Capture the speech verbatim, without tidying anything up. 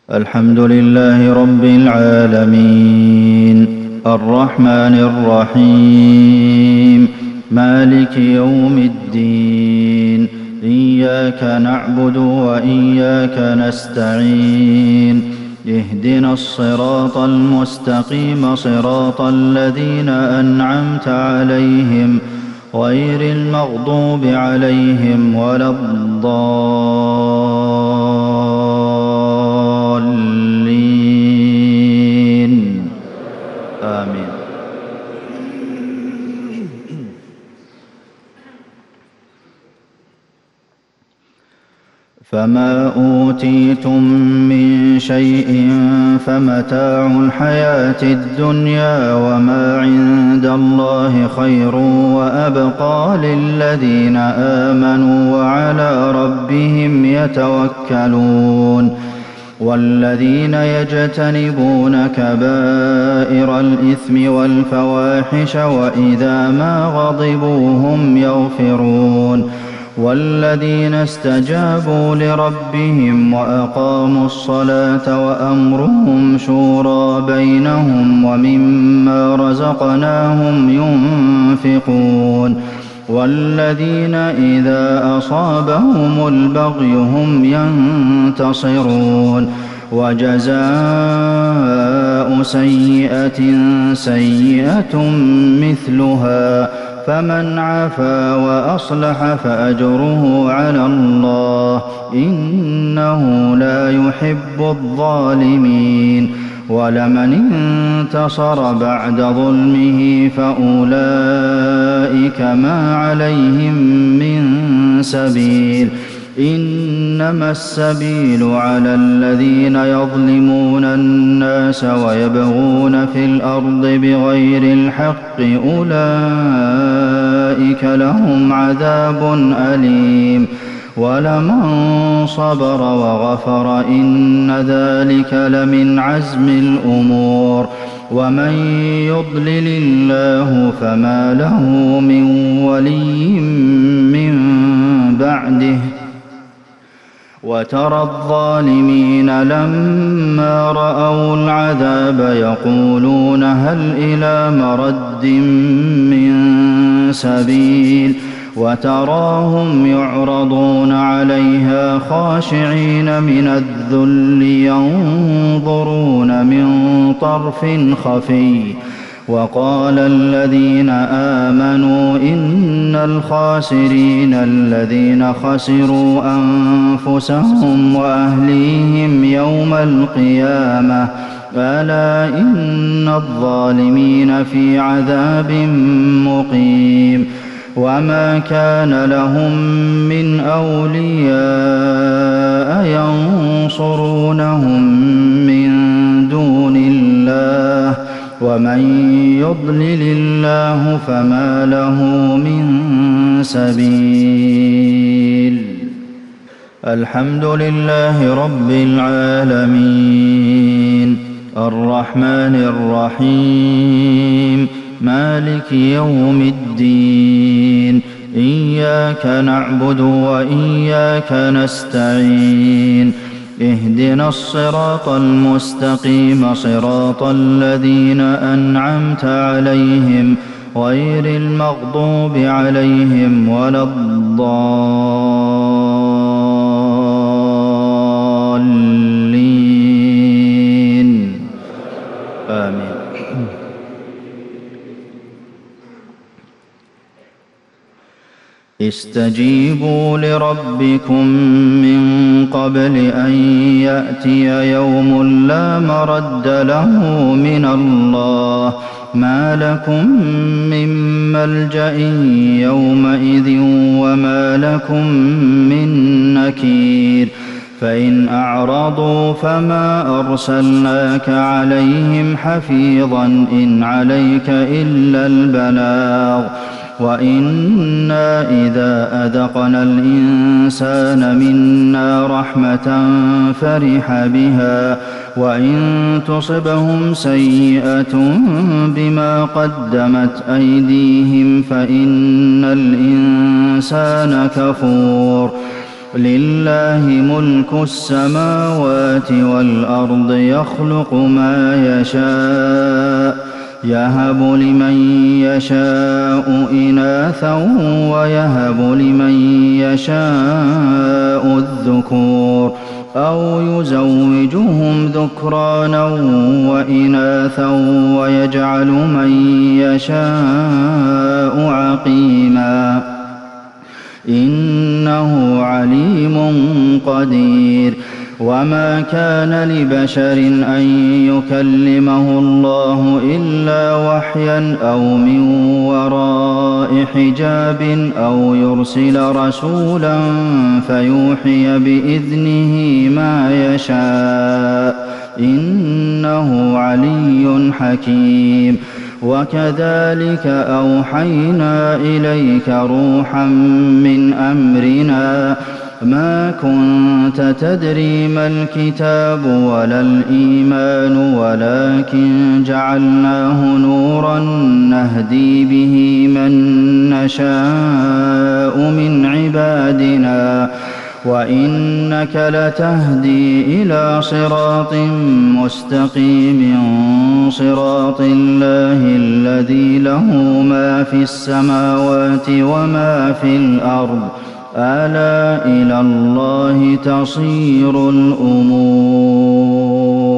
الحمد لله رب العالمين الرحمن الرحيم مالك يوم الدين إياك نعبد وإياك نستعين اهدنا الصراط المستقيم صراط الذين أنعمت عليهم غير المغضوب عليهم ولا الضالين آمين. فما أوتيتم من شيء فمتاع الحياة الدنيا وما عند الله خير وأبقى للذين آمنوا وعلى ربهم يتوكلون والذين يجتنبون كبائر الإثم والفواحش وإذا ما غضبوا هم يغفرون والذين استجابوا لربهم وأقاموا الصلاة وأمرهم شورى بينهم ومما رزقناهم ينفقون والذين إذا أصابهم البغي هم ينتصرون وجزاء سيئة سيئة مثلها فمن عفا وأصلح فأجره على الله إنه لا يحب الظالمين ولمن انتصر بعد ظلمه فأولئك ما عليهم من سبيل إنما السبيل على الذين يظلمون الناس ويبغون في الأرض بغير الحق أولئك لهم عذاب أليم ولمن صبر وغفر إن ذلك لمن عزم الأمور ومن يضلل الله فما له من ولي من بعده وترى الظالمين لما رأوا العذاب يقولون هل إلى مرد من سبيل وتراهم يعرضون عليها خاشعين من الذل ينظرون من طرف خفي وقال الذين آمنوا إن الخاسرين الذين خسروا أنفسهم وأهليهم يوم القيامة ألا إن الظالمين في عذاب مقيم وما كان لهم من أولياء ينصرونهم من دون الله ومن يضلل الله فما له من سبيل. الحمد لله رب العالمين الرحمن الرحيم مالك يوم الدين إياك نعبد وإياك نستعين اهدنا الصراط المستقيم صراط الذين أنعمت عليهم غير المغضوب عليهم ولا الضالين آمين. استجيبوا لربكم من قبل أن يأتي يوم لا مرد له من الله ما لكم من ملجأ يومئذ وما لكم من نكير فإن أعرضوا فما أرسلناك عليهم حفيظا إن عليك إلا البلاغ وإنا إذا أذقنا الإنسان منا رحمة فرح بها وإن تصبهم سيئة بما قدمت أيديهم فإن الإنسان كفور لله ملك السماوات والأرض يخلق ما يشاء يهب لمن يشاء إناثا ويهب لمن يشاء الذكور أو يزوجهم ذكرانا وإناثا ويجعل من يشاء عقيما إنه عليم قدير وما كان لبشر أن يكلمه الله إلا وحيا أو من وراء حجاب أو يرسل رسولا فيوحي بإذنه ما يشاء إنه علي حكيم وكذلك أوحينا إليك روحا من أمرنا ما كنت تدري ما الكتاب ولا الإيمان ولكن جعلناه نورا نهدي به من نشاء من عبادنا وإنك لتهدي إلى صراط مستقيم صراط الله الذي له ما في السماوات وما في الأرض ألا إلى الله تصير الأمور